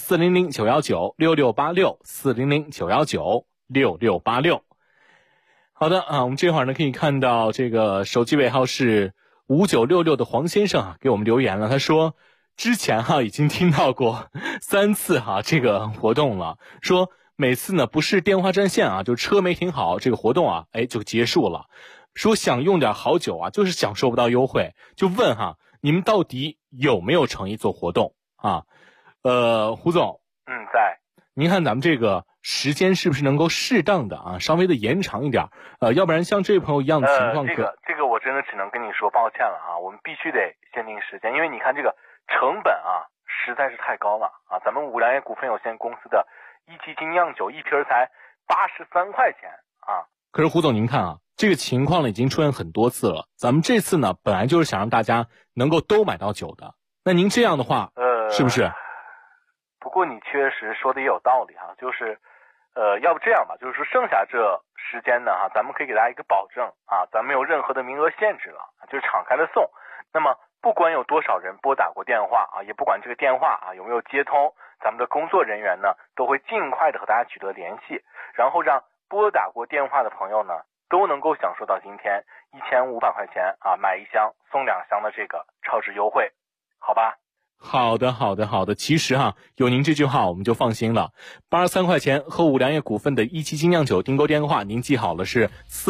400-919-6686，400-919-6686。好的我们这会儿呢可以看到这个手机尾号是5966的黄先生给我们留言了，他说之前已经听到过3次这个活动了，说每次呢不是电话占线就车没停好，这个活动就结束了，说想用点好酒就是享受不到优惠，就问你们到底有没有诚意做活动胡总在。 您看咱们这个时间是不是能够适当的稍微的延长一点要不然像这位朋友一样的情况这个我真的只能跟你说抱歉了我们必须得限定时间，因为你看这个成本实在是太高了咱们五粮液股份有限公司的一级精酿酒一瓶才83块钱可是胡总您看这个情况呢已经出现很多次了，咱们这次呢本来就是想让大家能够都买到酒的，那您这样的话是不是？ 不过你确实说的也有道理就是要不这样吧，就是说剩下这时间呢咱们可以给大家一个保证咱们没有任何的名额限制了，就是敞开的送。那么不管有多少人拨打过电话也不管这个电话有没有接通，咱们的工作人员呢都会尽快的和大家取得联系，然后让拨打过电话的朋友呢都能够享受到今天1500块钱买1箱送2箱的这个超值优惠，好吧？ 好的，其实有您这句话我们就放心了。83块钱和五粮液股份的一期精酿酒订购电话您记好了，是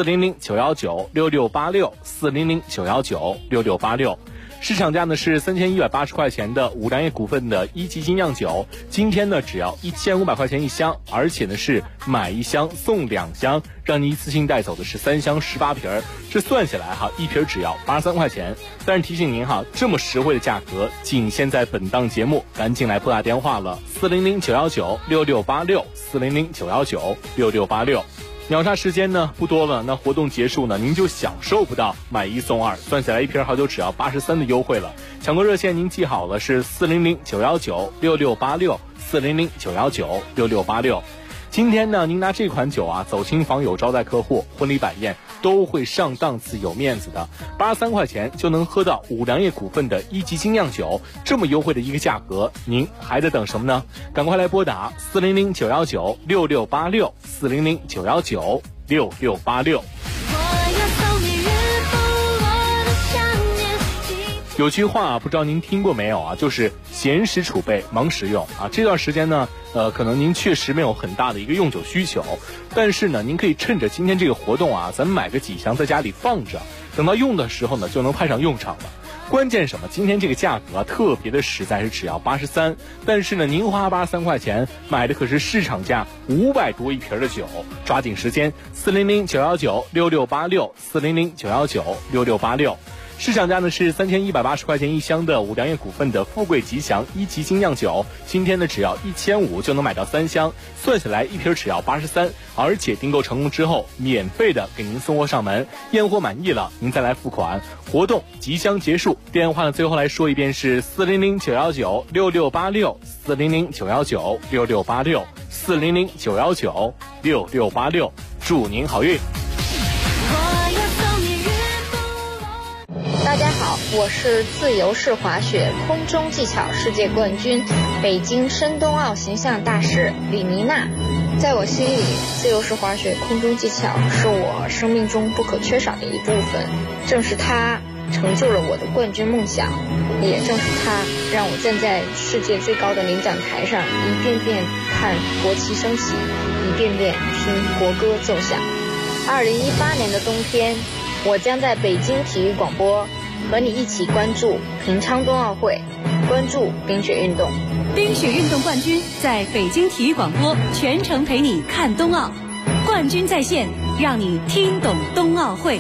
400-919-6686，400-919-6686。市场价呢是3180块钱的五粮液股份的一级精酿酒，今天呢只要1500块钱1箱，而且呢是买1箱送2箱，让你一次性带走的是3箱18瓶，这算下来一瓶只要83块钱。但是提醒您这么实惠的价格仅限在本档节目，赶紧来拨打电话了，400-919-6686，400-919-6686。秒杀时间呢不多了，那活动结束呢您就享受不到买1送2，算下来一瓶好酒只要83的优惠了。抢购热线您记好了，是400-919-6686，400-919-6686。今天呢您拿这款酒走亲访友招待客户，婚礼摆宴都会上档次有面子的。83块钱就能喝到五粮液股份的一级精酿酒，这么优惠的一个价格，您还在等什么呢？赶快来拨打400-919-6686，400-919-6686。有句话不知道您听过没有就是闲时储备忙时用这段时间呢可能您确实没有很大的一个用酒需求，但是呢您可以趁着今天这个活动咱们买个几箱在家里放着，等到用的时候呢就能派上用场了。关键什么？今天这个价格特别的实在，是只要83，但是呢您花83块钱买的可是市场价500多一瓶的酒，抓紧时间，400-919-6686，400-919-6686。市场价呢是3180块钱1箱的五粮液股份的富贵吉祥一级精酿酒，今天呢只要1500就能买到3箱，算下来一瓶只要83，而且订购成功之后免费的给您送货上门，验货满意了您再来付款。活动即将结束，电话呢最后来说一遍是400-919-6686，400-919-6686，400-919-6686，祝您好运。 大家好，我是自由式滑雪空中技巧世界冠军、北京申冬奥形象大使李妮娜。在我心里，自由式滑雪空中技巧是我生命中不可缺少的一部分。正是它成就了我的冠军梦想，也正是它让我站在世界最高的领奖台上，一遍遍看国旗升起，一遍遍听国歌奏响。2018年的冬天，我将在北京体育广播和你一起关注平昌冬奥会，关注冰雪运动。 冰雪运动冠军在北京体育广播全程陪你看冬奥，冠军在线，让你听懂冬奥会。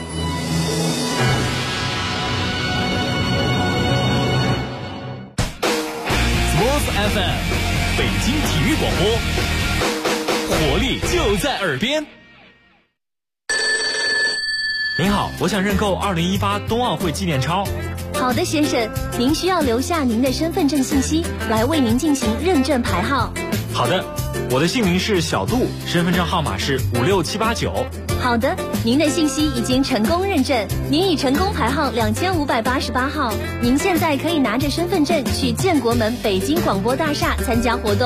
Sports FM， 北京体育广播，活力就在耳边。 您好，我想认购2018冬奥会纪念钞。 好的，先生，您需要留下您的身份证信息，来为您进行认证排号。 好的，我的姓名是小杜，身份证号码是56789。 好的，您的信息已经成功认证，您已成功排号2588号。您现在可以拿着身份证去建国门北京广播大厦参加活动。